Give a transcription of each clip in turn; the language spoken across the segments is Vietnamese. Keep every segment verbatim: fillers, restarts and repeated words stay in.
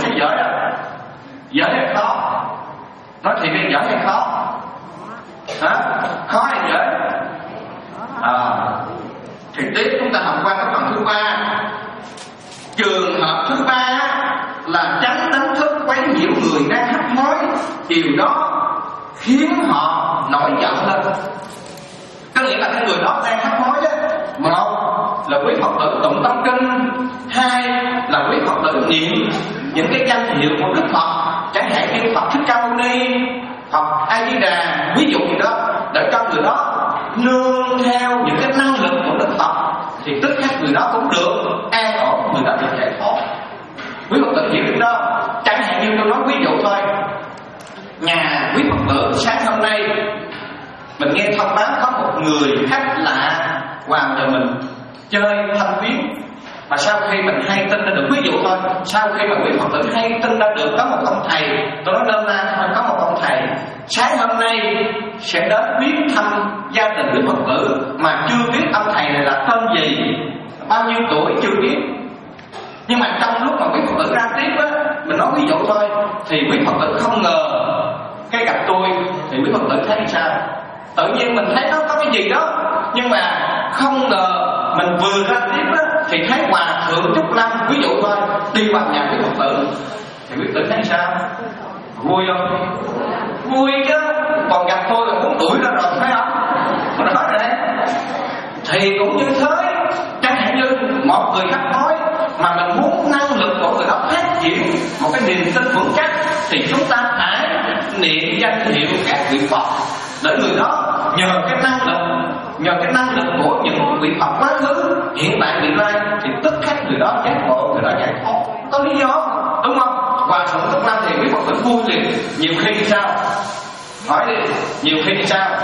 thấy dở đâu? Dở hay khó? Nói thiệt là dở hay khó? Hả? Khó hay dở? À, thì tiếp chúng ta học qua cái phần thứ ba. Trường hợp thứ ba là tránh đánh thức quấy nhiễu người đang hấp hối, điều đó khiến họ nổi giận lên. Có nghĩa là cái người đó đang hấp hối đó, một là quý Phật tử tụng tâm kinh, hai là quý Phật tử niệm những cái danh hiệu của Đức Phật, chẳng hạn như Phật Thích Ca Mâu Ni, Phật A Di Đà, ví dụ gì đó, để cho người đó nương theo những cái năng lực của Đức Phật, thì tức khắc người đó cũng được an ổn, người đó được giải thoát. Quý Phật tử hiểu được đó. Chẳng hạn như tôi nói ví dụ thôi, nhà quý Phật tử sáng hôm nay mình nghe thông báo có một người khách lạ vào nhà mình chơi thanh viếng, mà sau khi mình hay tin ra được, ví dụ thôi, sau khi mà quý Phật tử hay tin ra được có một ông thầy, tôi nói đơn na thôi, có một ông thầy sáng hôm nay sẽ đến viếng thăm gia đình quý Phật tử, mà chưa biết ông thầy này là tên gì, bao nhiêu tuổi chưa biết. Nhưng mà trong lúc mà quý Phật tử ra tiếp á, mình nói ví dụ thôi, thì quý Phật tử không ngờ cái gặp tôi, thì quý Phật tử thấy sao? Tự nhiên mình thấy nó có cái gì đó, nhưng mà không ngờ mình vừa ra tiếp á, thì thấy Hòa Thượng Trúc Lâm, ví dụ thôi, đi vào nhà quý Phật tử, thì quý Phật tử thấy sao? Vui không? Vui chứ, còn gặp tôi là muốn đuổi ra rồi, phải không? Mình nói rồi đấy. Thì cũng như thế, chẳng hạn như một người khách nói mà mình muốn năng lực của người đó phát triển một cái niềm tin vững chắc, thì chúng ta phải niệm danh hiệu các vị Phật, để người đó nhờ cái năng lực, nhờ cái năng lực của những vị Phật quá khứ, hiện tại vị lai, thì tức khắc người đó giác ngộ, người đó giải thoát. Có lý do, đúng không? Hòa Thượng Trúc Lâm thì quý Phật tử vui liền. Nhiều khi thì sao? Hỏi đi, nhiều khi thì sao?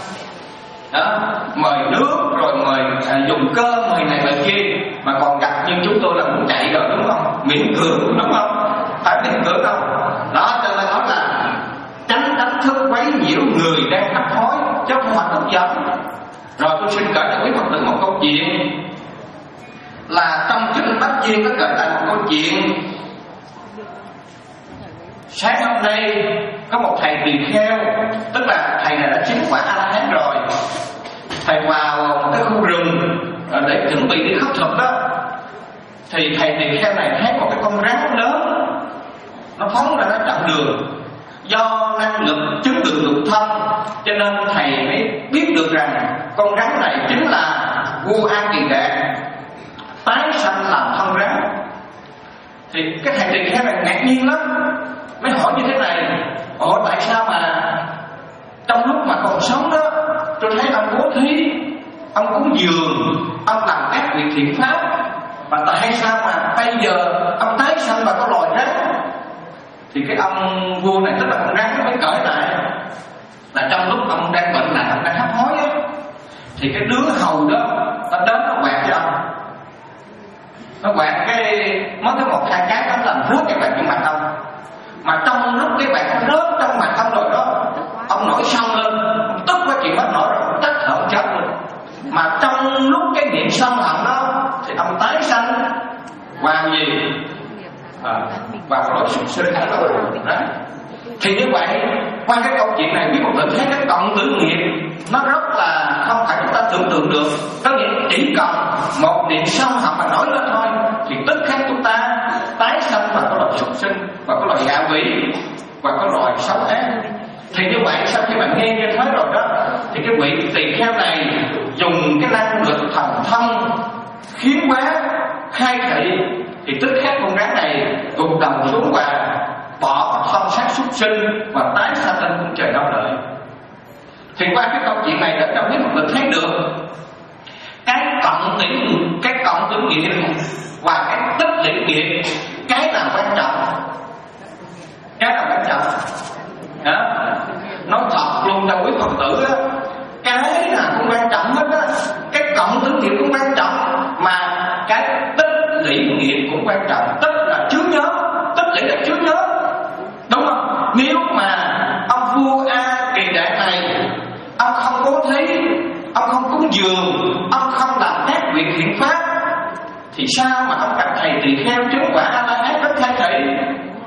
Đó, mời nước rồi mời à, dùng cơm, mời này mời kia, mà còn gặp như chúng tôi là muốn chạy rồi, đúng không? Miễn cưỡng, đúng không? Phải miễn cưỡng không? Đó, cho nên nói là tránh đánh thức quấy nhiễu người đang hấp hối, chứ không phải tức giận. Rồi tôi xin kể cho quý Phật tử một câu chuyện, là trong kinh Bách Duyên có kể lại một câu chuyện. Sáng hôm nay có một thầy tỳ kheo, tức là thầy này đã chứng quả A La Hán rồi. Thầy vào một cái khu rừng để chuẩn bị đi khất thực đó, thì thầy tỳ kheo này thấy một cái con rắn lớn nó phóng ra nó chặn đường. Do năng lực chứng được lục thân, cho nên thầy mới biết được rằng con rắn này chính là vua A Kỳ Đạt tái sanh làm thân rắn. Thì cái thầy tỳ kheo này ngạc nhiên lắm, mới hỏi như thế này: ủa tại sao mà trong lúc mà còn sống đó, tôi thấy ông bố thí, ông cúng dường, ông làm các việc thiện pháp, mà tại sao mà bây giờ ông tái sanh vào con loài rắn? Thì cái ông vua này, tức là con rắn, nó mới cởi lại là trong lúc ông đang bệnh nặng, ông đang hấp hối á, thì cái đứa hầu đó nó đến nó quạt cho ông, nó quạt cái mới có một hai cái nó làm rớt cái quạt trong mặt ông. Mà trong lúc cái quạt nó rớt trong mặt ông rồi đó, ông nổi sân lên, tức quá chuyện mất nổi rồi, tắt thở chết luôn. Mà trong lúc cái niệm sân hận đó, thì ông tái sanh vào gì? À, vào lối súc sinh đó. Thì như vậy, qua cái câu chuyện này, quý Phật tử thấy cái cộng tử nghiệp nó rất là không phải chúng ta tưởng tượng được. Có nghĩa chỉ cần một niệm sân hận mà nói lên thôi, thì tức khắc chúng ta tái sanh vào cái loài súc sinh, vào cái loài ngạ quỷ, và cái loài xấu ác. Thì như vậy, sau khi bạn nghe như thế rồi đó, thì cái vị tỳ kheo này dùng cái năng lực thần thông khiến hóa khai thị, thì tức khắc con rắn này gục đầu xuống và bỏ thân xác súc sinh và tái sanh lên cung trời đau lợi. Thì qua cái câu chuyện này để cho quý Phật tử thấy được cái cộng tử cái cộng tử nghiệp và cái tích lũy nghiệp, cái nào quan trọng, cái nào quan trọng đó. Nói thật luôn cho quý Phật tử đó, cái nào cũng quan trọng hết á. Cái cộng tử nghiệp cũng quan trọng, mà cái tích lũy nghiệp cũng quan trọng. Tích là chứa nhớ, tích lũy là chứa nhớ, đúng không? Nếu mà ông vua A Kỳ Đạt này, ông không bố thí, ông không cúng dường, ông không làm các việc thiện pháp, thì sao mà ông gặp thầy tỳ kheo chứng quả A La Hán rất khai thị?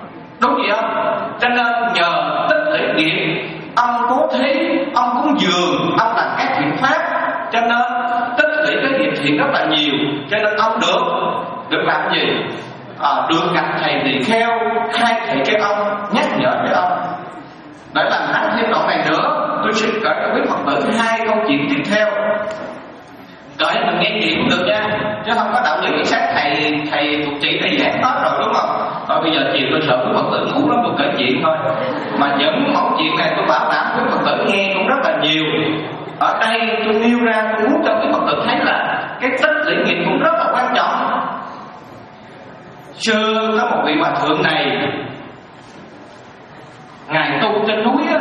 thiện rất là nhiều, cho nên ông được được làm gì? À, được gặp thầy tỳ kheo khai thị cái ông, nhắc nhở cái ông. Để làm hãng thêm đoạn này nữa, tôi xin kể cho quý Phật tử hai câu chuyện tiếp theo. Kể mình nghe chuyện cũng được nha, chứ không có đạo lý nghĩ sát thầy thầy thuộc chị này giảng hết rồi đúng không? Rồi bây giờ chiều tôi sợ quý Phật tử ngủ lắm, tôi kể chuyện thôi. Mà những mẫu chuyện này tôi bảo đảm quý Phật tử nghe cũng rất là nhiều. Ở đây tôi nêu ra, tôi muốn cho quý Phật tử thấy là cái tích lũy nghiệp cũng rất là quan trọng. Xưa có một vị hòa thượng này, ngài tu trên núi á,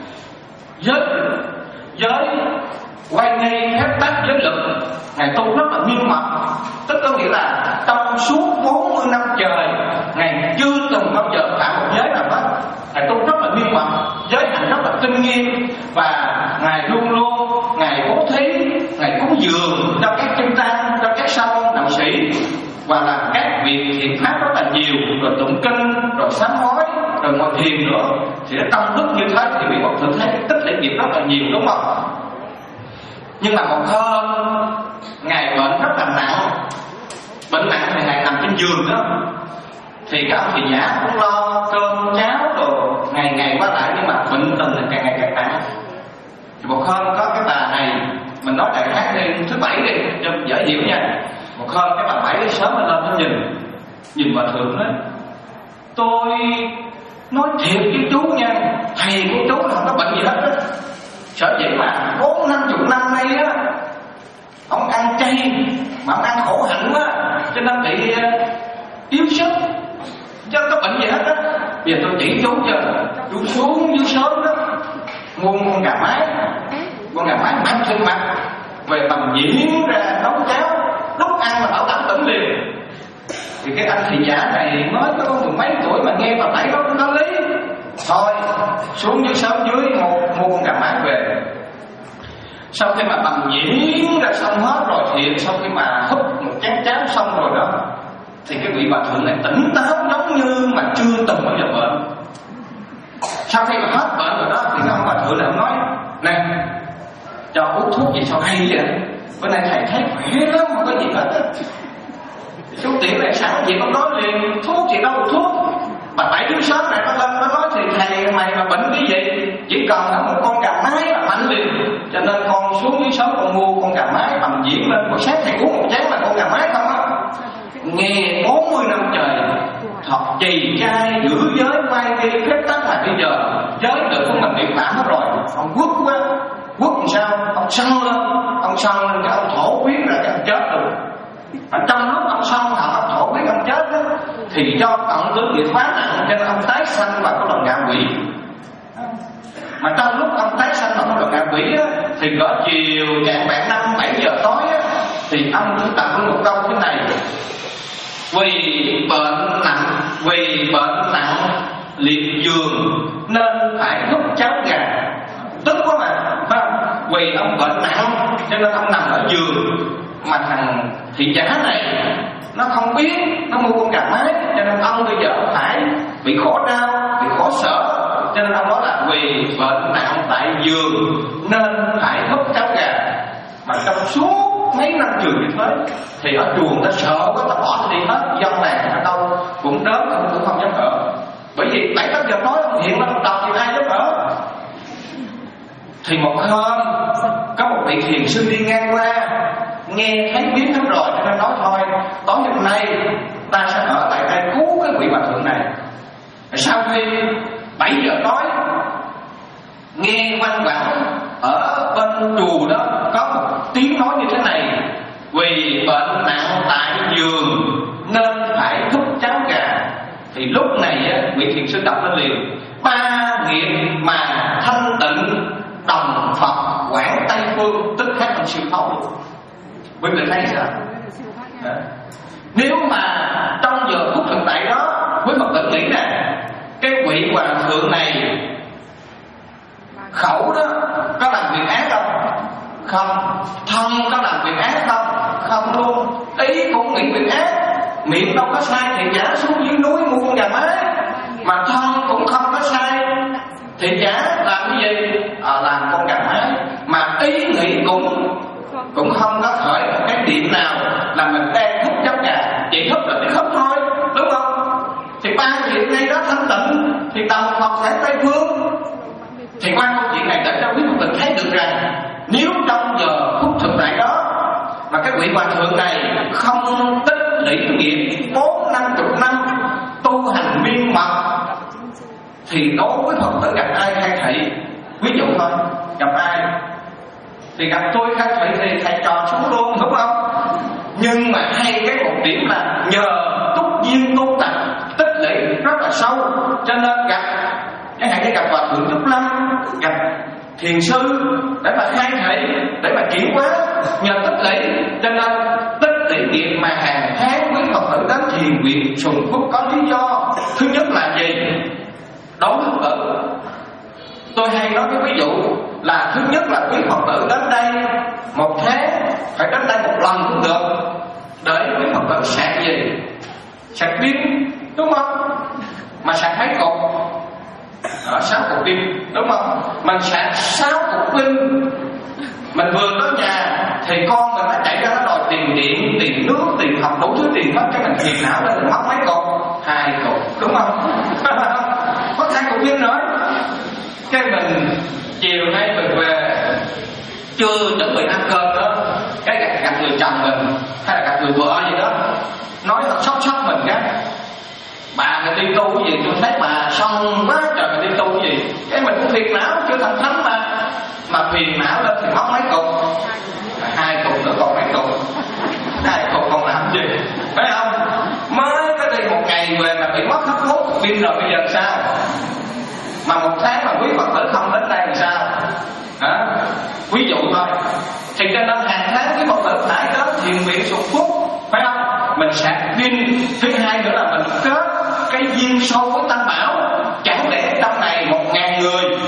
giới giới quay nghi phép tắc giới lực, ngài tu rất là nghiêm mật, tức có nghĩa là trong suốt bốn mươi năm trời ngài chưa từng bao giờ phạm một giới nào hết. Ngài tu rất là nghiêm mật, giới hạnh rất là tinh nghiêm, và ngài luôn luôn ngài bố thí, ngài cúng dường cho các chân tăng, cho các sa môn đạo sĩ, và làm các việc thiện pháp rất là nhiều, rồi tụng kinh, rồi sám hối, rồi ngồi thiền nữa. Thì nó công đức như thế thì vị Phật tử thấy tích lũy nghiệp rất là nhiều đúng không? Nhưng mà một hôm ngài bệnh rất là nặng, bệnh nặng thì ngài nằm trên giường đó, thì các ông thị giả cũng lo cơm cháo rồi ngày ngày qua lại, nhưng mà bệnh tình là càng ngày càng nặng. Thì một hôm có cái bà này, mình nói đại khái đi, thứ bảy đi cho dễ hiểu nha. Một hôm cái bà bảy sớm lên lên nó nhìn nhìn hòa thượng đó, tôi nói thiệt với chú nha, thầy của chú là không có bệnh gì hết á. Sợ vậy mà bốn năm chục năm nay á, ông ăn chay mà ông ăn khổ hạnh quá, cho nên bị yếu sức, chứ không có bệnh gì hết á. Bây giờ tôi chỉ chú cho chú xuống dưới sớm đó, mua con gà mái, con gà mái mang trên mặt về bầm nhuyễn ra nấu cháo, lúc ăn là bảo đảm tỉnh liền. Thì cái anh thị giả này mới có mười mấy tuổi mà nghe bà thấy nó cũng có lý, thôi xuống dưới sớm dưới một mua con gà mái về. Sau khi mà bầm nhuyễn ra xong hết rồi, thì sau khi mà húp một chén cháo xong rồi đó, thì cái vị bà thượng này tỉnh táo giống như mà chưa từng bao giờ bệnh. Sau khi mà hết bệnh rồi đó, thì cái ông bà thượng này nói: nè, cho uống thuốc gì sao hay vậy? Bữa nay thầy thấy khỏe lắm, không có gì hết á. Chú Tiểu này sẵn gì con nói liền, thuốc thì đâu thuốc. Bà bảy đứa sớm này nó lên nó nói thì thầy mày mà bệnh cái gì, chỉ cần là một con gà mái là mạnh liền. Cho nên con xuống dưới sớm con mua con gà mái bầm diễn lên, buổi sáng thầy uống một chén là con gà mái không á. Nghe bốn mươi năm trời thật trì trai giữ giới quay đi phép tắc, là bây giờ giới tự của mình bị phạm hết rồi. Ông quất quá, quất làm sao? Ông sân lên, ông sân lên cái ông thổ quyết ra cái ông chết rồi. Mà trong lúc ông sân hận ông thổ quyết ông chết đó, thì do tận tướng bị phá nặng cho nên ông tái sanh vào cái loài ngạ quỷ. Mà trong lúc ông tái sanh vào cái loài ngạ quỷ á, thì cỡ chiều trạng vạng năm bảy giờ tối á, thì ông cũng tặng một câu thế này: vì bệnh nặng, vì bệnh nặng liệt giường nên phải hút cháo gà. Tức quá mà, phải không? Vì ông bệnh nặng cho nên ông nằm ở giường. Mà thằng thị giả này nó không biết, nó mua con gà mái, cho nên ông bây giờ ông phải bị khổ đau, bị khổ sở. Cho nên ông nói là vì bệnh nặng tại giường nên phải hút cháo gà. Mà trong suốt mấy năm trường như thế, thì ở chuồng ta sợ quá, ta bỏ nó đi hết. Dân làng ở đâu cũng đến, ông cũng không dám ở. Bởi vì bảy tám giờ tối ông hiện lên tập thì ai dám ở. Thì một hôm có một vị thiền sư đi ngang qua, nghe thấy biến hết rồi, cho nên nói thôi tối hôm nay ta sẽ ở tại đây cứu cái vị bà thượng này. Sau khi bảy giờ tối, nghe văn vẳng ở bên chùa đó có một tiếng nói như thế này: vì bệnh nặng tại giường nên phải hút cháo gà. Thì lúc này vị thiền sư đọc lên liền: ba nghiệp mà thanh tịnh đồng Phật quảng Tây Phương, tức khác bằng siêu thoát luôn. Quý vị thấy sao? À. Nếu mà trong giờ phút thực tại đó, quý Phật tử nghĩ nè, cái vị hòa thượng này khẩu đó có làm việc ác không? Không. Thân có làm việc ác không? Không luôn. Ý cũng nghĩ việc ác, miệng đâu có sai thì giả xuống dưới núi mua con gà mái. Mà thân cũng không có sai thì giả làm cái gì? À, làm con gà mái. Mà ý nghĩ cũng cũng không có khởi cái điểm ba vị ngay đó thanh tịnh thì tàu Phật sẽ Tây Phương. Thì qua câu chuyện này để cho quý Phật tử thấy được rằng nếu trong giờ phút thực tại đó mà cái vị hòa thượng này không tích lũy nghiệp bốn năm chục năm tu hành miên mật thì đối với Phật tử gặp ai khai thị, ví dụ thôi, gặp ai thì gặp tôi khai thị thì thầy trò xuống luôn, đúng không? Nhưng mà hay cái một điểm là nhờ túc duyên tu tập tích lũy rất là sâu, cho nên gặp chẳng hạn như gặp hòa thượng Trúc Lâm, gặp thiền sư để mà khai thị, để mà chuyển hóa, nhờ tích lũy cho nên tích lũy nghiệp mà hàng tháng quý Phật tử đến thiền viện Sùng Phúc có lý do. Thứ nhất là gì? Đối với Phật tử, tôi hay nói cái ví dụ là thứ nhất là quý Phật tử đến đây một tháng phải đến đây một lần cũng được, để quý Phật tử sạc gì? Sạc pin, đúng không? Mà sạc mấy cục? Ở sáu cục pin, đúng không? Mình sạc sáu cục pin, mình vừa tới nhà thì con mình nó chạy ra nó đòi tiền điện, tiền nước, tiền học, đủ thứ tiền hết, cái mình phiền não lên mình mất mấy cục? Hai cục, đúng không? Có hai cục pin nữa. Cái mình chiều nay mình về chưa chuẩn bị ăn cơm đó, cái gặp, gặp người chồng mình hay là gặp người vợ gì đó nói thật sốc sốc mình cái bà mình đi tu cái gì, tôi thấy bà xong quá trời mình đi tu cái gì, cái mình cũng phiền não, chưa thành thánh mà mà phiền não lên thì mất mấy cục, hai cục nữa còn mấy cục, hai cục còn làm gì, phải không? Mới cái đi một ngày về mà bị mất hết hút pin rồi, bây giờ sao? Mà một tháng mà quý Phật tử không đến đây thì sao? Hả? Ví dụ thôi. Thì cho nên hàng tháng quý Phật tử phải đến thiền viện Sùng Phúc, phải không? Mình sạc pin. Thứ hai nữa là mình kết cái duyên sâu với Tam Bảo. Chẳng lẽ trong này một ngàn người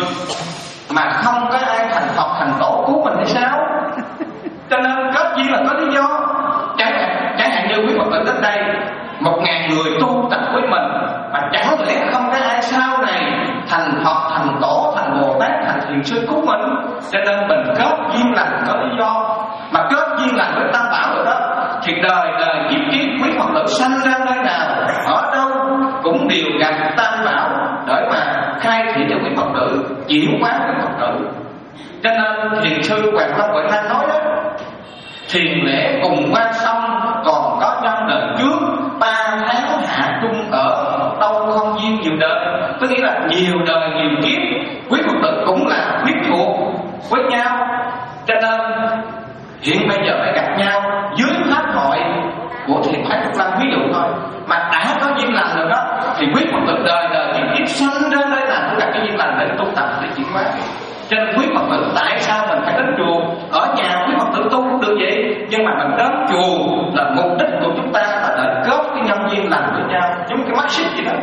mà không có ai thành Phật thành Tổ cứu mình hay sao? Cho nên kết duyên là có lý do. Chẳng hạn, chẳng hạn như quý Phật tử đến đây một ngàn người tu tập với mình, mà chẳng lẽ không có ai sau này thành Phật, thành Tổ, thành Bồ Tát, thành thiền sư cứu mình. Cho nên mình kết duyên lành có lý do. Mà kết duyên lành với Tam Bảo rồi đó thì đời đời kiếp kiếp quý Phật tử sanh ra nơi nào, ở đâu cũng đều gặp Tam Bảo để mà khai thị cho quý Phật tử, chuyển hóa quý Phật tử. Cho nên thiền sư Hoàng Long Huệ Năng nói đó, thiền lễ cùng qua sông còn có nhân đời trước, ba tháng hạ chung ở đâu không duyên nhiều đời. Tức nghĩa là nhiều đời nhiều kiếp quý Phật tử cũng là huyết thuộc với nhau. Cho nên hiện bây giờ phải gặp nhau dưới pháp hội của thiền Thái Trúc Lâm ví dụ thôi, mà đã có duyên lành rồi đó thì quý Phật tử đời đời kiếp kiếp sanh đến nơi nào cũng gặp cái duyên lành để tu tập, để chuyển hóa. Cho nên quý Phật tử tại sao mình phải đến chùa? Ở nhà quý Phật tử tu cũng được vậy, nhưng mà mình đến chùa là mục đích của chúng ta là để góp cái nhân duyên lành với nhau, giống cái mắt xích gì đó.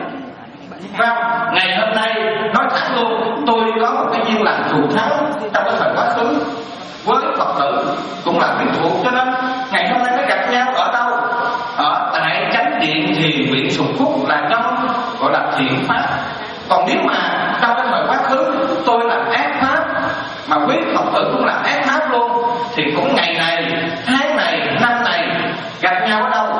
Và ngày hôm nay nói thẳng luôn, tôi có một cái duyên lành thù thắng trong cái thời quá khứ với Phật tử cũng là quyến thuộc, cho nên ngày hôm nay mới gặp nhau ở đâu? Ở tại chánh điện thiền viện Sùng Phúc là trong gọi là thiện pháp. Còn nếu mà trong cái thời quá khứ tôi là ác pháp mà quý Phật tử cũng là ác pháp luôn thì cũng ngày này, tháng này, năm này gặp nhau ở đâu?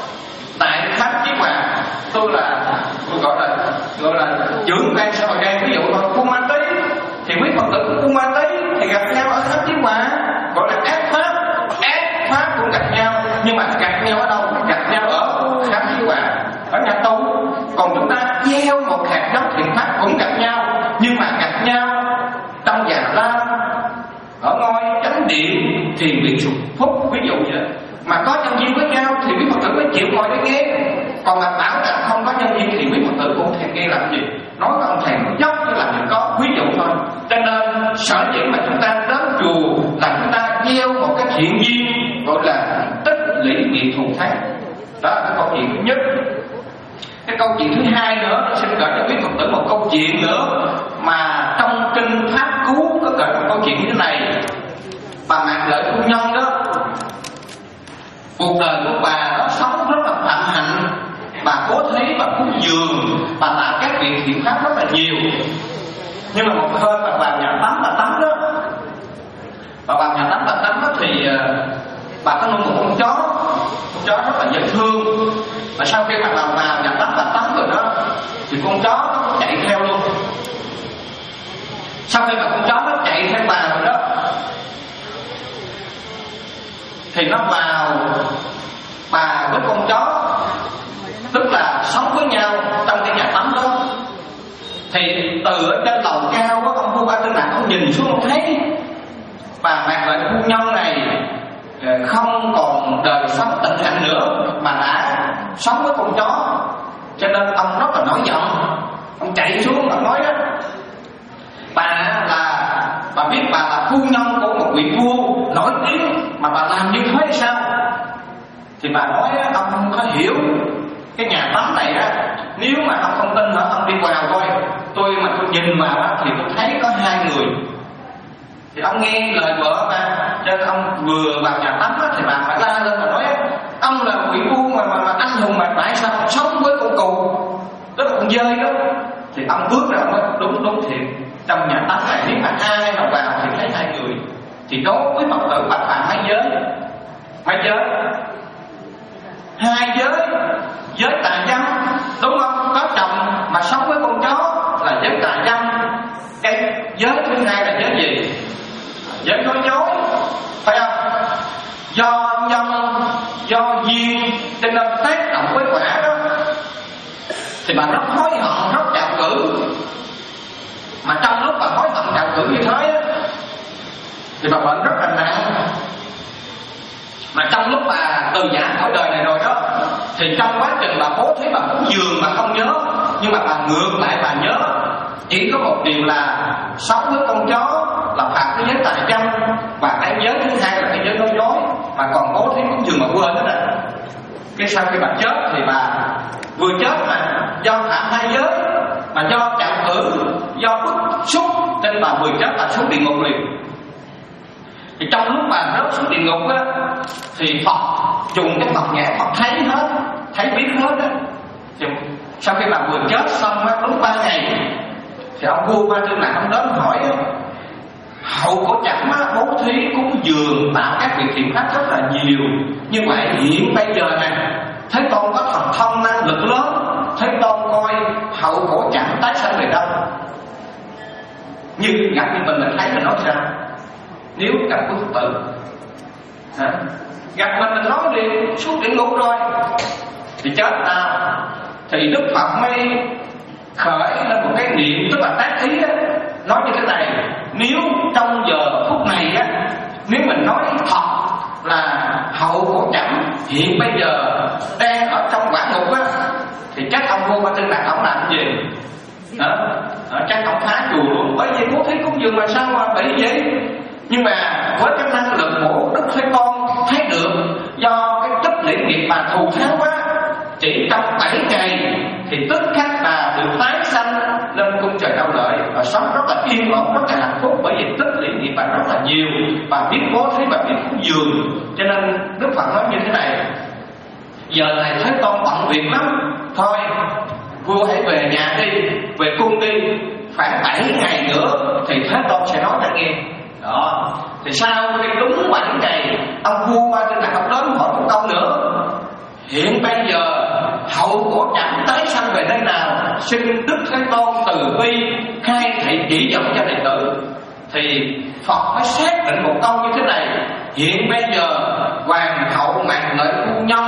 Tại Pháp Chí Hòa. Tôi là tôi gọi là gọi là trưởng ban xã hội đen, ví dụ thôi, Buôn Ma Tí thì quý Phật tử của Buôn Ma Tí thì gặp nhau ở Pháp Chí Hòa, gọi là ác pháp. Ác pháp cũng gặp nhau, nhưng mà gặp nhau ở đâu? Gặp nhau ở Pháp Chí Hòa, ở nhà tu. Còn chúng ta gieo một hạt giống thiện pháp cũng gặp nhau, nhưng mà gặp nhau trong Già Lam, ở ngôi chánh điện thiền viện Sùng Phúc ví dụ vậy đó. Mà có nhân duyên với nhau thì quý Phật tử mới chịu ngồi để nghe. Còn mà bảo rằng không có nhân duyên thì quý Phật tử cũng thèm nghe làm gì. Nói có ông thèm nói dốc chứ làm gì có, ví dụ thôi. Cho nên sở dĩ mà chúng ta đến chùa là chúng ta gieo một cái thiện duyên gọi là tích lũy nghiệp thù thắng. Đó là cái câu chuyện thứ nhất. Cái câu chuyện thứ hai nữa, tôi xin kể cho quý Phật tử một câu chuyện nữa mà trong kinh Pháp Cú có kể một câu chuyện như thế này. Bà Mạc Lợi phu nhân đó, cuộc đời của bà đó sống rất là phạm hạnh, bà cố thấy bà cúng dường, bà làm các việc thiện pháp rất là nhiều. Nhưng mà một hôm bà vào nhà tắm bà tắm đó, bà vào nhà tắm bà tắm đó thì bà có nuôi một con chó, con chó rất là dễ thương. Và sau khi bà vào vào nhà tắm bà tắm rồi đó chó nó chạy theo luôn. Sau khi mà con chó nó chạy theo bà rồi đó thì nó vào bà với con chó, tức là sống với nhau trong cái nhà tắm đó. Thì từ ở trên lầu cao đó, ông vua Ba Tư Nặc ông nhìn xuống ông thấy bà Mạc Lợi phu nhân này không còn đời sống tịnh hạnh nữa mà đã sống với con chó, cho nên ông rất là nổi giận. Ông chạy xuống và nói đó, bà là bà biết bà là phu nhân của một vị vua nổi tiếng mà bà làm như thế hay sao? Thì bà nói ông không có hiểu cái nhà tắm này á, nếu mà ông không tin hả, ông đi vào coi. Tôi mà tôi nhìn vào á thì tôi thấy có hai người. Thì ông nghe lời vợ mà, cho nên ông vừa vào nhà tắm á thì bà phải la lên và nói ông là vị vua mà, mà, mà anh hùng mà tại sao ông sống với con cừu, tức là con dơi đó. Thì ông bước ra ông nói đúng đúng thiệt, trong nhà tắm này nếu mà ai mà vào thì thấy hai người. Thì đối với Phật tử bạch phạm hai giới, hai giới hai giới giới tà dâm, đúng không? Có chồng mà sống với con chó là giới tà dâm. Cái giới thứ hai là giới gì? Giới nói dối, phải không? Do nhân do duyên cho nên tác động với quả đó. Thì bà rất hối hận, rất trạo cử. Mà trong lúc bà hối hận trạo cử như thế á, thì bà bệnh rất là nặng. Mà trong lúc bà từ giã khỏi đời này rồi đó, thì trong quá trình bà bố thí bà cũng dường mà không nhớ, nhưng mà bà ngược lại bà nhớ. Chỉ có một điều là sống với con chó là phạm cái giới tà dâm, và cái giới thứ hai là cái giới nói dối. Mà còn bố thí cũng dường mà quên hết rồi. Cái sau khi bà chết thì bà vừa chết mà do phạm hai giới, mà do trạo cử, do bức xúc, nên bà vừa chết bà xuống địa ngục liền. Thì trong lúc bà rớt xuống địa ngục á, thì Phật dùng cái Phật nhãn Phật thấy hết, thấy biết hết á. Thì sau khi bà vừa chết xong á, đúng ba ngày thì ông vua Ba Tư Nặc ông đến hỏi á, hậu của chậm á, bố thí cúng dường tạo các việc thiện pháp rất là nhiều. Như vậy hiện bây giờ nè, Thế Tôn có thần thông năng lực lớn, Thế Tôn coi hậu của chậm tái sanh về đâu? Như gặp như mình mình thấy mình nói sao? Nếu gặp quý Phật tử hả? Gặp mình mình nói liền xuống địa ngục rồi thì chết nào? Thì Đức Phật mới khởi lên một cái niệm, tức là tác ý á, nói như thế này: nếu trong giờ phút này á, nếu mình nói thật là hậu của chậm hiện bây giờ đang ở trong quả ngục á, thì chắc ông vua Ba Tư Nặc ông làm cái gì? Đó, chắc ông phá chùa luôn, bởi vì bố thí cúng dường mà sao mà bị vậy? Nhưng mà với cái năng lực của Đức Thế Tôn thấy được, do cái tích lũy nghiệp bà thù thắng quá, chỉ trong bảy ngày thì tức khắc bà được tái sanh lên cung trời Đau Lợi và sống rất là yên ổn, rất là hạnh phúc, bởi vì tích lũy nghiệp bà rất là nhiều, bà biết bố thí, bà biết cúng dường. Cho nên Đức Phật nói như thế này: giờ này Thế Tôn bận việc lắm, thôi vua hãy về nhà đi, về cung đi, khoảng bảy ngày nữa thì Thế Tôn sẽ nói cho nghe. Đó, thì sau khi đúng bảy ngày, ông vua Ba Tư Nặc ông đến hỏi một câu nữa: hiện bây giờ hậu của chậm tái sanh về nơi nào? Xin Đức Thế Tôn từ bi khai thị chỉ dẫn cho đệ tử. Thì Phật mới xác định một câu như thế này: hiện bây giờ hoàng hậu Mạc Lợi phu nhân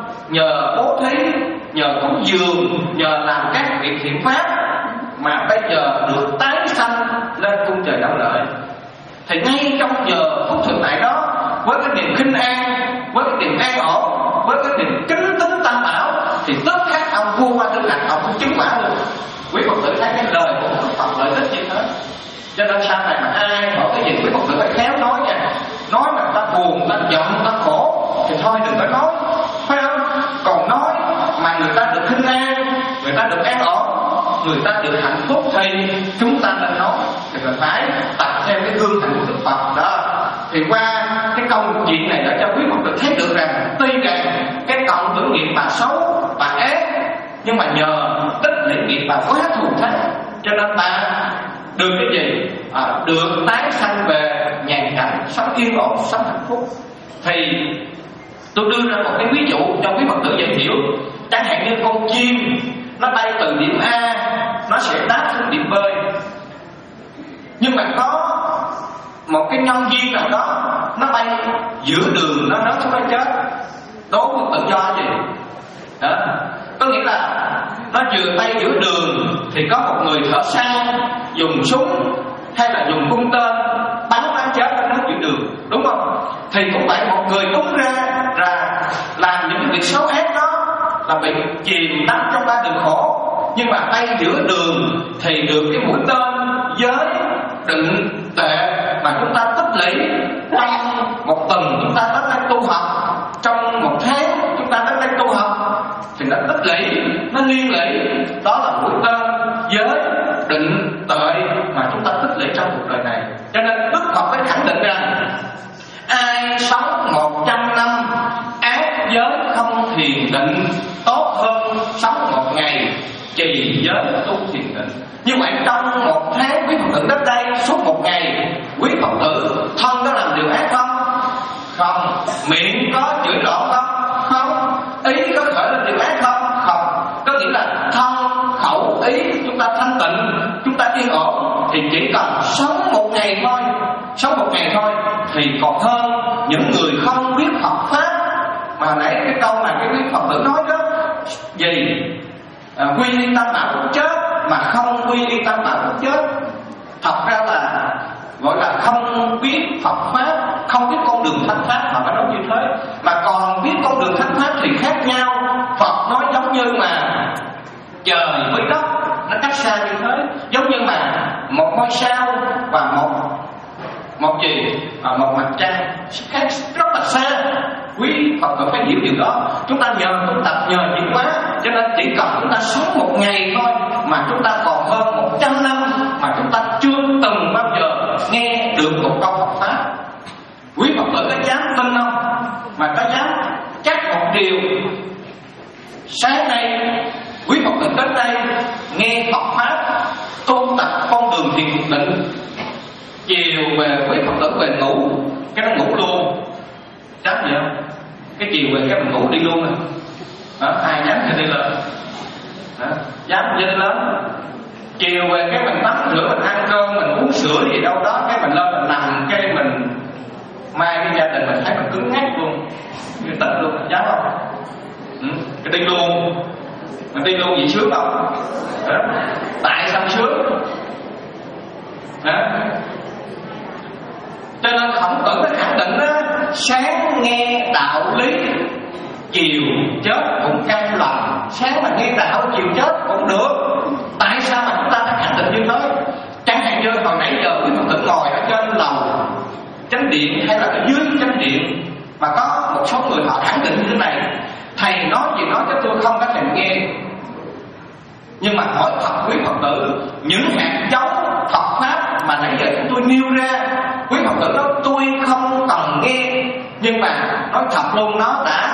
nhờ bố thí, nhờ cúng dường, nhờ làm các việc thiện pháp mà bây giờ được tái sanh lên cung trời Đau Lợi. Thì ngay trong giờ phút thực tại đó, với cái niềm khinh an, với cái niềm an ổn, với cái niềm kính tính tam bảo, thì tức khắc ông vua Ba Tư Nặc ông cũng chứng quả luôn. Quý Phật tử thấy cái lời của Đức Phật lợi ích như thế. Cho nên sau này mà ai hỏi cái gì quý Phật tử phải khéo nói nha. Nói mà ta buồn, ta giận, ta khổ thì thôi đừng có nói, phải không? Còn nói mà người ta được khinh an, người ta được an ổn, người ta được hạnh phúc thì chúng ta nên nói. Thì mình phải tập theo cái gương hạnh của Đức Phật đó. Thì qua cái câu chuyện này để cho quý Phật tử thấy được rằng tuy rằng cái cộng tử nghiệp bà xấu, bà ác, nhưng mà nhờ tích lũy nghiệp bà quá thù thắng, cho nên bà được cái gì? À, được tái sanh về nhàn cảnh, sống yên ổn, sống hạnh phúc. Thì tôi đưa ra một cái ví dụ cho quý Phật tử dễ hiểu. Chẳng hạn như con chim nó bay từ điểm A sẽ đáp xuống biển bơi. Nhưng mà có một cái nhân viên nào đó nó bay giữa đường, nó rớt xuống nó chết. Đố quân tự do gì đó. Có nghĩa là nó vừa bay giữa đường thì có một người thợ săn dùng súng hay là dùng cung tên bắn nó chết nó giữa đường, đúng không? Thì cũng vậy, một người tung ra ra làm những việc xấu ác đó là bị chìm đắm trong ba đường khổ. Nhưng mà bay giữa đường thì được cái mũi tên giới định tệ mà chúng ta tích lũy trong một tuần, chúng ta đến đây tu học, trong một tháng chúng ta đến đây tu học thì nó tích lũy, nó liên lụy. Đó là mũi tên giới định tệ mà chúng ta tích lũy trong cuộc đời này. Cho nên Đức Phật mới khẳng định rằng ai sống một trăm năm ác giới không thiền định tốt hơn sống một ngày trì giới tu thiền định. Như vậy trong một tháng quý Phật tử đến đây suốt một ngày, quý Phật tử thân có làm điều ác không? Không. Miệng có chửi lộn không? Không. Ý có khởi lên điều ác không? Không. Có nghĩa là thân, khẩu, ý chúng ta thanh tịnh, chúng ta yên ổn, thì chỉ cần sống một ngày thôi, sống một ngày thôi thì còn hơn những người không biết Phật pháp. Mà nãy cái câu mà cái quý Phật tử nói đó gì? À, quy y tam bảo cũng chết mà không quy y tam bảo cũng chết. Thật ra là gọi là không biết Phật pháp, không biết con đường thánh pháp mà phải nói như thế. Mà còn biết con đường thánh pháp thì khác nhau. Phật nói giống như mà trời với đất nó cách xa như thế, giống như mà một ngôi sao và một một gì và một mặt trăng khác rất là xa. Quý Phật tử phải hiểu điều đó. Chúng ta nhờ tu tập, nhờ nhiều quá, cho nên chỉ cần chúng ta sống một ngày thôi mà chúng ta còn hơn một trăm năm mà chúng ta chưa từng bao giờ nghe được một câu Phật pháp. Quý Phật tử có dám tin không? Mà có dám chắc một điều, sáng nay quý Phật tử đến đây nghe Phật pháp, tu tập con đường thiền định, chiều về quý Phật tử về ngủ, cái nó ngủ luôn. Dám gì không? Cái chiều về cái mình ngủ đi luôn rồi. Đó, ai dám thì đi lên. Đó, dám thì đi lên. Chiều về cái mình tắm rửa, mình ăn cơm, mình uống sữa gì đâu đó, cái mình lên mình nằm, cái mình mai cái gia đình mình thấy mình cứng ngắc luôn, như tết luôn, dám không? Ừ, cái đi luôn, mình đi luôn gì sướng không? Đó, tại sao sướng? Đó. Cho nên Khổng Tử mới khẳng định đó, sáng nghe đạo lý, chiều chết cũng cam lòng. Sáng mà nghe đạo, chiều chết cũng được. Tại sao mà chúng ta phải khẳng định như thế? Chẳng hạn như hồi nãy giờ quý Phật tử ngồi ở trên lầu chánh điện hay là ở dưới chánh điện, mà có một số người họ khẳng định như thế này: thầy nói gì nói chứ tôi không có thèm nghe. Nhưng mà hỏi thật quý Phật tử, những hạt giống Phật pháp mà nãy giờ chúng tôi nêu ra, quý Phật tử nói tôi không cần nghe, nhưng mà nói thật luôn nó đã